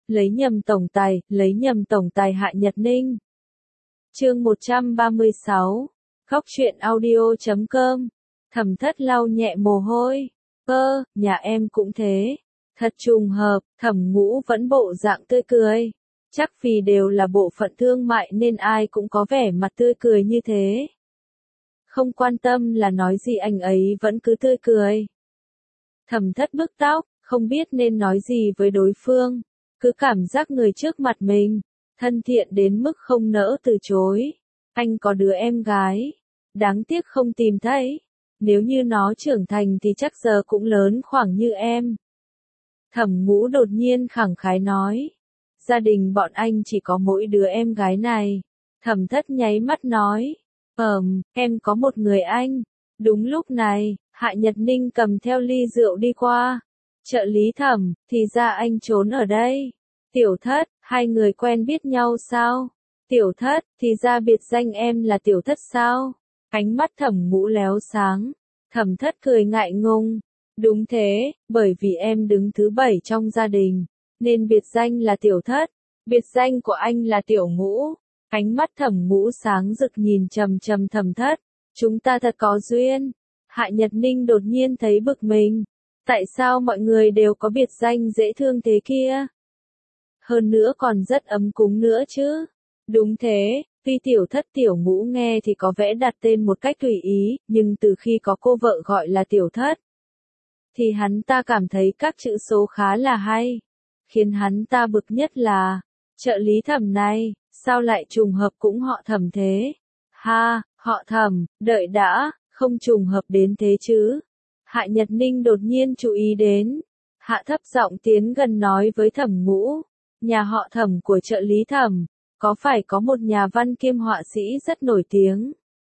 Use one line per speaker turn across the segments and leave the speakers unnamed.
lấy nhầm tổng tài Hạ Nhật Ninh. Chương 136, Khóc Chuyện Audio.com. Thẩm Thất lau nhẹ mồ hôi. Nhà em cũng thế. Thật trùng hợp, Thẩm Ngũ vẫn bộ dạng tươi cười. Chắc vì đều là bộ phận thương mại nên ai cũng có vẻ mặt tươi cười như thế. Không quan tâm là nói gì anh ấy vẫn cứ tươi cười. Thẩm Thất bứt tóc, không biết nên nói gì với đối phương. Cứ cảm giác người trước mặt mình, thân thiện đến mức không nỡ từ chối. Anh có đứa em gái. Đáng tiếc không tìm thấy. Nếu như nó trưởng thành thì chắc giờ cũng lớn khoảng như em. Thẩm Ngũ đột nhiên khẳng khái nói. Gia đình bọn anh chỉ có mỗi đứa em gái này. Thẩm Thất nháy mắt nói. Em có một người anh. Đúng lúc này, Hạ Nhật Ninh cầm theo ly rượu đi qua. Trợ lý Thẩm, thì ra anh trốn ở đây. Tiểu Thất, hai người quen biết nhau sao? Tiểu Thất, thì ra biệt danh em là Tiểu Thất sao? Ánh mắt Thẩm Ngũ léo sáng. Thẩm Thất cười ngại ngùng. Đúng thế, bởi vì em đứng thứ 7 trong gia đình, nên biệt danh là Tiểu Thất. Biệt danh của anh là Tiểu Ngũ. Ánh mắt Thẩm Ngũ sáng rực nhìn chằm chằm Thẩm Thất. Chúng ta thật có duyên. Hạ Nhật Ninh đột nhiên thấy bực mình. Tại sao mọi người đều có biệt danh dễ thương thế kia? Hơn nữa còn rất ấm cúng nữa chứ. Đúng thế, tuy Tiểu Thất Tiểu Ngũ nghe thì có vẻ đặt tên một cách tùy ý, nhưng từ khi có cô vợ gọi là Tiểu Thất, thì hắn ta cảm thấy các chữ số khá là hay. Khiến hắn ta bực nhất là, trợ lý Thẩm này, sao lại trùng hợp cũng họ Thẩm thế? Ha, họ Thẩm, đợi đã, không trùng hợp đến thế chứ. Hạ Nhật Ninh đột nhiên chú ý đến. Hạ thấp giọng tiến gần nói với Thẩm Ngũ. Nhà họ Thẩm của trợ lý Thẩm, có phải có một nhà văn kiêm họa sĩ rất nổi tiếng?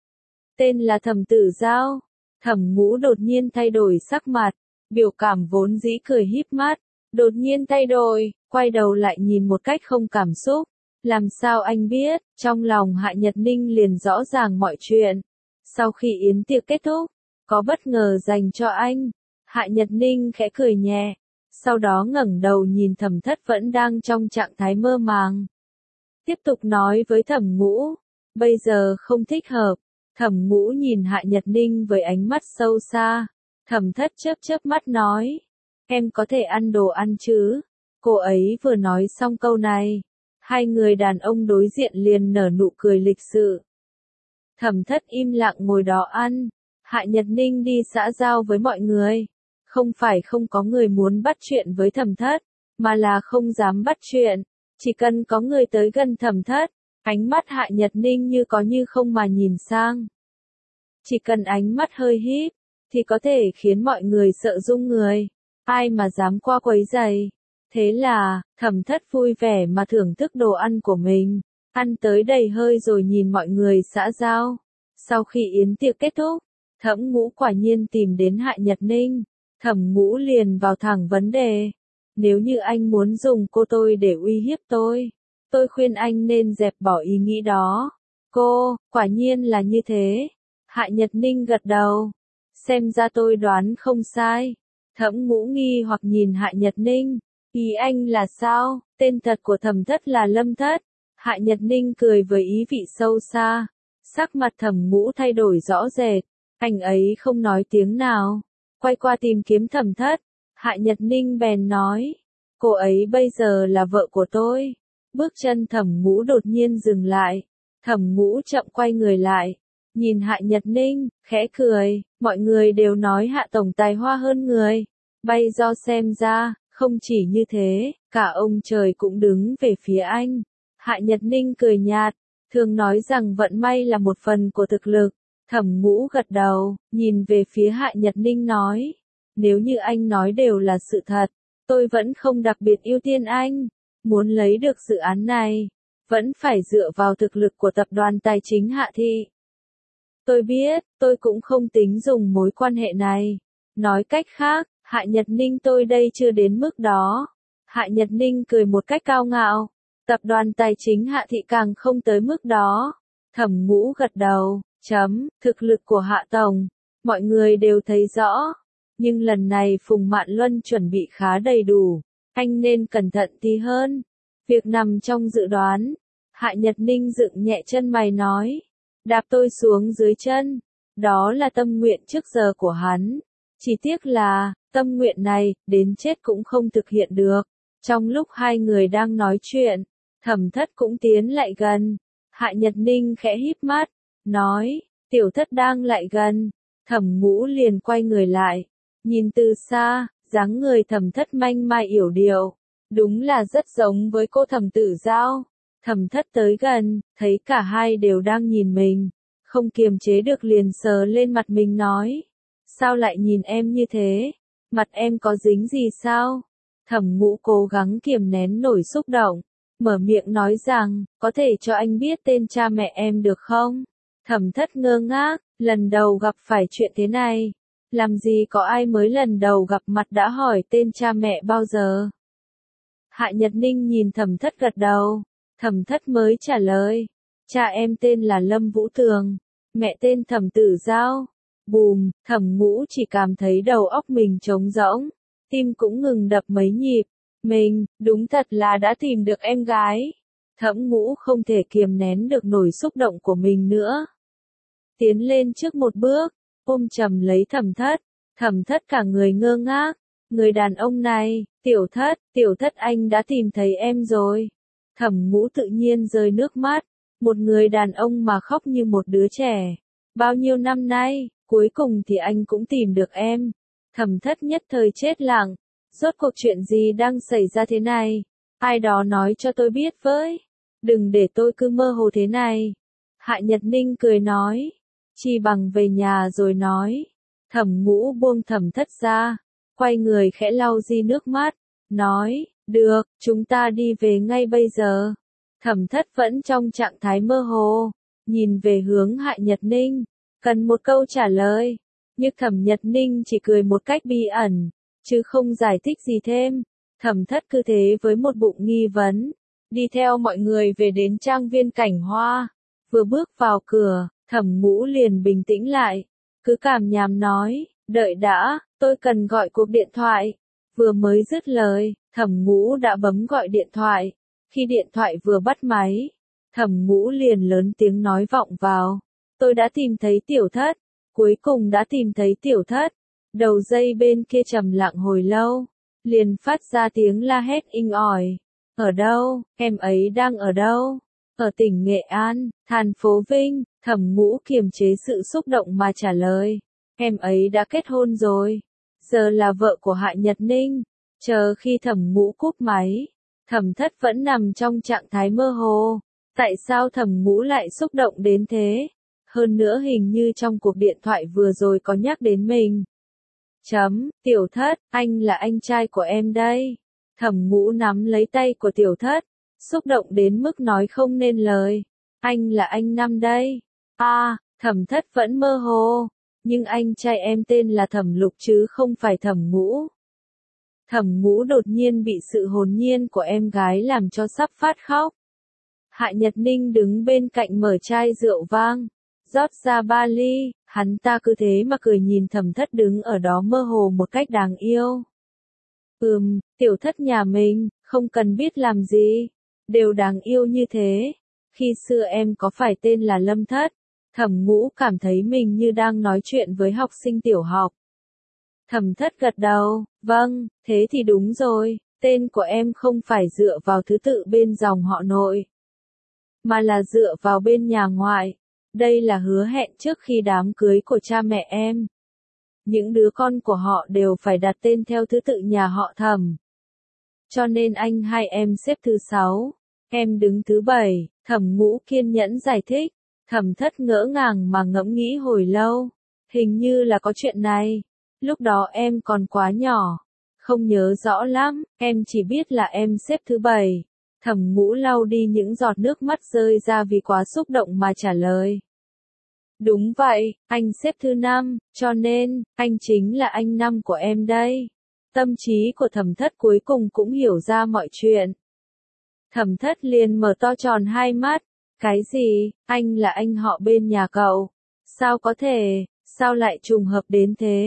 Tên là Thẩm Tử Giao. Thẩm Ngũ đột nhiên thay đổi sắc mặt. Biểu cảm vốn dĩ cười híp mắt. Đột nhiên thay đổi, quay đầu lại nhìn một cách không cảm xúc. Làm sao anh biết? Trong lòng Hạ Nhật Ninh liền rõ ràng mọi chuyện. Sau khi yến tiệc kết thúc, có bất ngờ dành cho anh. Hạ Nhật Ninh khẽ cười nhẹ. Sau đó ngẩng đầu nhìn Thẩm Thất vẫn đang trong trạng thái mơ màng. Tiếp tục nói với Thẩm Ngũ. Bây giờ không thích hợp. Thẩm Ngũ nhìn Hạ Nhật Ninh với ánh mắt sâu xa. Thẩm Thất chớp mắt nói. Em có thể ăn đồ ăn chứ? Cô ấy vừa nói xong câu này. Hai người đàn ông đối diện liền nở nụ cười lịch sự. Thẩm Thất im lặng ngồi đó ăn. Hạ Nhật Ninh đi xã giao với mọi người. Không phải không có người muốn bắt chuyện với Thẩm Thất, mà là không dám bắt chuyện. Chỉ cần có người tới gần Thẩm Thất, ánh mắt Hạ Nhật Ninh như có như không mà nhìn sang. Chỉ cần ánh mắt hơi híp, thì có thể khiến mọi người sợ run người. Ai mà dám qua quấy rầy. Thế là, Thẩm Thất vui vẻ mà thưởng thức đồ ăn của mình. Ăn tới đầy hơi rồi nhìn mọi người xã giao. Sau khi yến tiệc kết thúc, Thẩm Ngũ quả nhiên tìm đến Hạ Nhật Ninh. Thẩm Ngũ liền vào thẳng vấn đề. Nếu như anh muốn dùng cô tôi để uy hiếp tôi khuyên anh nên dẹp bỏ ý nghĩ đó. Cô, quả nhiên là như thế. Hạ Nhật Ninh gật đầu. Xem ra tôi đoán không sai. Thẩm Ngũ nghi hoặc nhìn Hạ Nhật Ninh. Ý anh là sao? Tên thật của Thẩm Thất là Lâm Thất. Hạ Nhật Ninh cười với ý vị sâu xa. Sắc mặt Thẩm Ngũ thay đổi rõ rệt. Anh ấy không nói tiếng nào. Quay qua tìm kiếm Thẩm Thất. Hạ Nhật Ninh bèn nói. Cô ấy bây giờ là vợ của tôi. Bước chân Thẩm Ngũ đột nhiên dừng lại. Thẩm Ngũ chậm quay người lại. Nhìn Hạ Nhật Ninh, khẽ cười. Mọi người đều nói Hạ tổng tài hoa hơn người. Bay do xem ra, không chỉ như thế, cả ông trời cũng đứng về phía anh. Hạ Nhật Ninh cười nhạt. Thường nói rằng vận may là một phần của thực lực. Thẩm Ngũ gật đầu, nhìn về phía Hạ Nhật Ninh nói. Nếu như anh nói đều là sự thật, tôi vẫn không đặc biệt ưu tiên anh. Muốn lấy được dự án này, vẫn phải dựa vào thực lực của tập đoàn tài chính Hạ Thị. Tôi biết, tôi cũng không tính dùng mối quan hệ này. Nói cách khác, Hạ Nhật Ninh tôi đây chưa đến mức đó. Hạ Nhật Ninh cười một cách cao ngạo. Tập đoàn tài chính Hạ Thị càng không tới mức đó. Thẩm Ngũ gật đầu. Thực lực của Hạ Tổng, mọi người đều thấy rõ. Nhưng lần này Phùng Mạn Luân chuẩn bị khá đầy đủ. anh nên cẩn thận tí hơn. Việc nằm trong dự đoán. Hạ Nhật Ninh dựng nhẹ chân mày nói. Đạp tôi xuống dưới chân. Đó là tâm nguyện trước giờ của hắn. Chỉ tiếc là, tâm nguyện này, đến chết cũng không thực hiện được. Trong lúc hai người đang nói chuyện, Thẩm Thất cũng tiến lại gần. Hạ Nhật Ninh khẽ híp mắt, nói, Tiểu Thất đang lại gần. Thẩm Ngũ liền quay người lại, nhìn từ xa, dáng người Thẩm Thất manh mai yểu điệu, đúng là rất giống với cô Thẩm Tử Giao. Thẩm Thất tới gần, thấy cả hai đều đang nhìn mình, không kiềm chế được liền sờ lên mặt mình nói, sao lại nhìn em như thế? Mặt em có dính gì sao? Thẩm Ngũ cố gắng kiềm nén nổi xúc động, mở miệng nói rằng, có thể cho anh biết tên cha mẹ em được không? Thẩm Thất ngơ ngác, lần đầu gặp phải chuyện thế này. Làm gì có ai mới lần đầu gặp mặt đã hỏi tên cha mẹ bao giờ? Hạ Nhật Ninh nhìn Thẩm Thất gật đầu. Thẩm Thất mới trả lời. Cha em tên là Lâm Vũ Tường, mẹ tên Thẩm Tử Giao. Bùm, Thẩm Ngũ chỉ cảm thấy đầu óc mình trống rỗng, tim cũng ngừng đập mấy nhịp. Mình, đúng thật là đã tìm được em gái. Thẩm Ngũ không thể kiềm nén được nổi xúc động của mình nữa. Tiến lên trước một bước, ôm chầm lấy Thẩm Thất. Thẩm Thất cả người ngơ ngác. Người đàn ông này, Tiểu Thất anh đã tìm thấy em rồi. Thẩm Ngũ tự nhiên rơi nước mắt. Một người đàn ông mà khóc như một đứa trẻ. Bao nhiêu năm nay, cuối cùng thì anh cũng tìm được em. Thẩm Thất nhất thời chết lặng. Rốt cuộc chuyện gì đang xảy ra thế này? Ai đó nói cho tôi biết với. Đừng để tôi cứ mơ hồ thế này. Hạ Nhật Ninh cười nói. Chi bằng về nhà rồi nói. Thẩm Ngũ buông Thẩm Thất ra. Quay người khẽ lau di nước mắt. Nói, được, chúng ta đi về ngay bây giờ. Thẩm Thất vẫn trong trạng thái mơ hồ. Nhìn về hướng Hạ Nhật Ninh. Cần một câu trả lời. Nhưng Thẩm Nhật Ninh chỉ cười một cách bí ẩn, chứ không giải thích gì thêm. Thẩm Thất cứ thế với một bụng nghi vấn, đi theo mọi người về đến trang viên Cảnh Hoa. Vừa bước vào cửa, Thẩm Ngũ liền bình tĩnh lại, cứ cảm nhàm nói, đợi đã, tôi cần gọi cuộc điện thoại. Vừa mới dứt lời, Thẩm Ngũ đã bấm gọi điện thoại. Khi điện thoại vừa bắt máy, Thẩm Ngũ liền lớn tiếng nói vọng vào. Tôi đã tìm thấy Tiểu Thất, cuối cùng đã tìm thấy Tiểu Thất. Đầu dây bên kia trầm lặng hồi lâu, liền phát ra tiếng la hét inh ỏi. Ở đâu, em ấy đang ở đâu? Ở tỉnh Nghệ An, thành phố Vinh. Thẩm Ngũ kiềm chế sự xúc động mà trả lời. Em ấy đã kết hôn rồi. Giờ là vợ của Hạ Nhật Ninh. Chờ khi Thẩm Ngũ cúp máy, Thẩm Thất vẫn nằm trong trạng thái mơ hồ. Tại sao Thẩm Ngũ lại xúc động đến thế? Hơn nữa hình như trong cuộc điện thoại vừa rồi có nhắc đến mình. Tiểu Thất, anh là anh trai của em đây. Thẩm Ngũ nắm lấy tay của Tiểu Thất, xúc động đến mức nói không nên lời. Anh là anh Năm đây. Thẩm Thất vẫn mơ hồ. Nhưng anh trai em tên là Thẩm Lục chứ không phải Thẩm Ngũ. Thẩm Ngũ đột nhiên bị sự hồn nhiên của em gái làm cho sắp phát khóc. Hạ Nhật Ninh đứng bên cạnh mở chai rượu vang, rót ra 3 ly, hắn ta cứ thế mà cười nhìn Thẩm Thất đứng ở đó mơ hồ một cách đáng yêu. Tiểu Thất nhà mình, không cần biết làm gì, đều đáng yêu như thế. Khi xưa em có phải tên là Lâm Thất? Thẩm Ngũ cảm thấy mình như đang nói chuyện với học sinh tiểu học. Thẩm Thất gật đầu, vâng, thế thì đúng rồi, tên của em không phải dựa vào thứ tự bên dòng họ nội, mà là dựa vào bên nhà ngoại. Đây là hứa hẹn trước khi đám cưới của cha mẹ em. Những đứa con của họ đều phải đặt tên theo thứ tự nhà họ Thẩm. Cho nên anh hai em xếp thứ 6, em đứng thứ 7, Thẩm Ngũ kiên nhẫn giải thích. Thẩm Thất ngỡ ngàng mà ngẫm nghĩ hồi lâu. Hình như là có chuyện này. Lúc đó em còn quá nhỏ, không nhớ rõ lắm, em chỉ biết là em xếp thứ 7. Thẩm Ngũ lau đi những giọt nước mắt rơi ra vì quá xúc động mà trả lời. Đúng vậy, anh xếp thứ 5, cho nên, anh chính là anh Năm của em đây. Tâm trí của Thẩm Thất cuối cùng cũng hiểu ra mọi chuyện. Thẩm Thất liền mở to tròn hai mắt. Cái gì, anh là anh họ bên nhà cậu? Sao có thể, sao lại trùng hợp đến thế?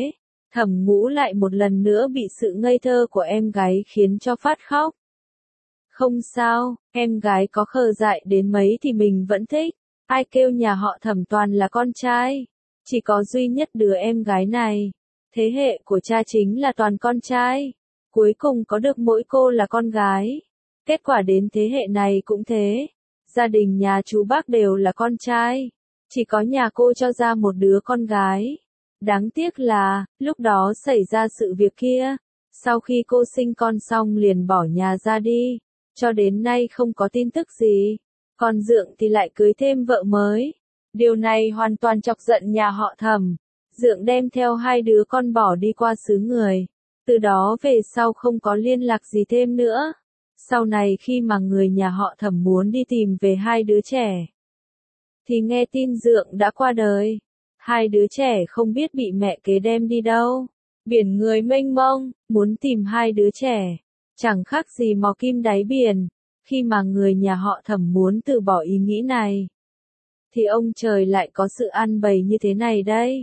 Thẩm Ngũ lại một lần nữa bị sự ngây thơ của em gái khiến cho phát khóc. Không sao, em gái có khờ dại đến mấy thì mình vẫn thích. Ai kêu nhà họ Thẩm toàn là con trai. Chỉ có duy nhất đứa em gái này. Thế hệ của cha chính là toàn con trai. Cuối cùng có được mỗi cô là con gái. Kết quả đến thế hệ này cũng thế. Gia đình nhà chú bác đều là con trai. Chỉ có nhà cô cho ra một đứa con gái. Đáng tiếc là, lúc đó xảy ra sự việc kia. Sau khi cô sinh con xong liền bỏ nhà ra đi. Cho đến nay không có tin tức gì. Còn Dượng thì lại cưới thêm vợ mới. Điều này hoàn toàn chọc giận nhà họ Thẩm. Dượng đem theo hai đứa con bỏ đi qua xứ người. Từ đó về sau không có liên lạc gì thêm nữa. Sau này khi mà người nhà họ Thẩm muốn đi tìm về hai đứa trẻ, thì nghe tin Dượng đã qua đời. Hai đứa trẻ không biết bị mẹ kế đem đi đâu. Biển người mênh mông, muốn tìm hai đứa trẻ. Chẳng khác gì mò kim đáy biển. Khi mà người nhà họ Thẩm muốn từ bỏ ý nghĩ này, thì ông trời lại có sự an bày như thế này đây.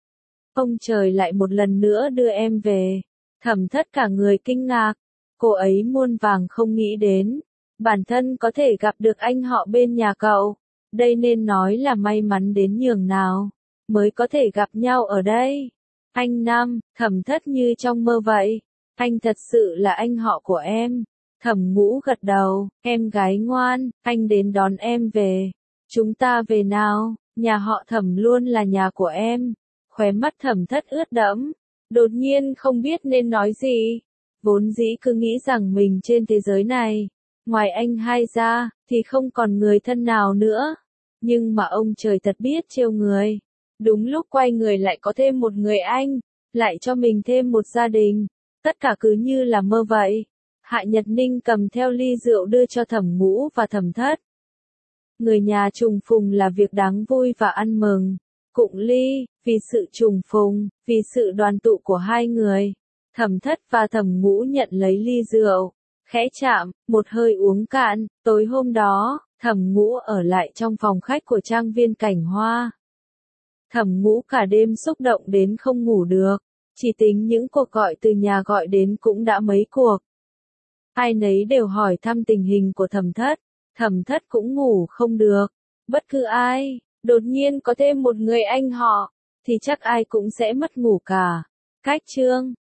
Ông trời lại một lần nữa đưa em về. Thẩm Thất cả người kinh ngạc. Cô ấy muôn vàng không nghĩ đến. Bản thân có thể gặp được anh họ bên nhà cậu. Đây nên nói là may mắn đến nhường nào. Mới có thể gặp nhau ở đây. Anh Nam, Thẩm Thất như trong mơ vậy. Anh thật sự là anh họ của em. Thẩm Ngũ gật đầu. Em gái ngoan, anh đến đón em về. Chúng ta về nào, nhà họ Thẩm luôn là nhà của em. Khóe mắt Thẩm Thất ướt đẫm. Đột nhiên không biết nên nói gì. Vốn dĩ cứ nghĩ rằng mình trên thế giới này, ngoài anh hai ra, thì không còn người thân nào nữa. Nhưng mà ông trời thật biết trêu người. Đúng lúc quay người lại có thêm một người anh, lại cho mình thêm một gia đình. Tất cả cứ như là mơ vậy. Hạ Nhật Ninh cầm theo ly rượu đưa cho Thẩm Ngũ và Thẩm Thất. Người nhà trùng phùng là việc đáng vui và ăn mừng. Cụng ly, vì sự trùng phùng, vì sự đoàn tụ của hai người. Thẩm Thất và Thẩm Ngũ nhận lấy ly rượu, khẽ chạm, một hơi uống cạn. Tối hôm đó, Thẩm Ngũ ở lại trong phòng khách của trang viên Cảnh Hoa. Thẩm Ngũ cả đêm xúc động đến không ngủ được, chỉ tính những cuộc gọi từ nhà gọi đến cũng đã mấy cuộc. Ai nấy đều hỏi thăm tình hình của Thẩm Thất. Thẩm Thất cũng ngủ không được. Bất cứ ai, đột nhiên có thêm một người anh họ, thì chắc ai cũng sẽ mất ngủ cả. Cách chương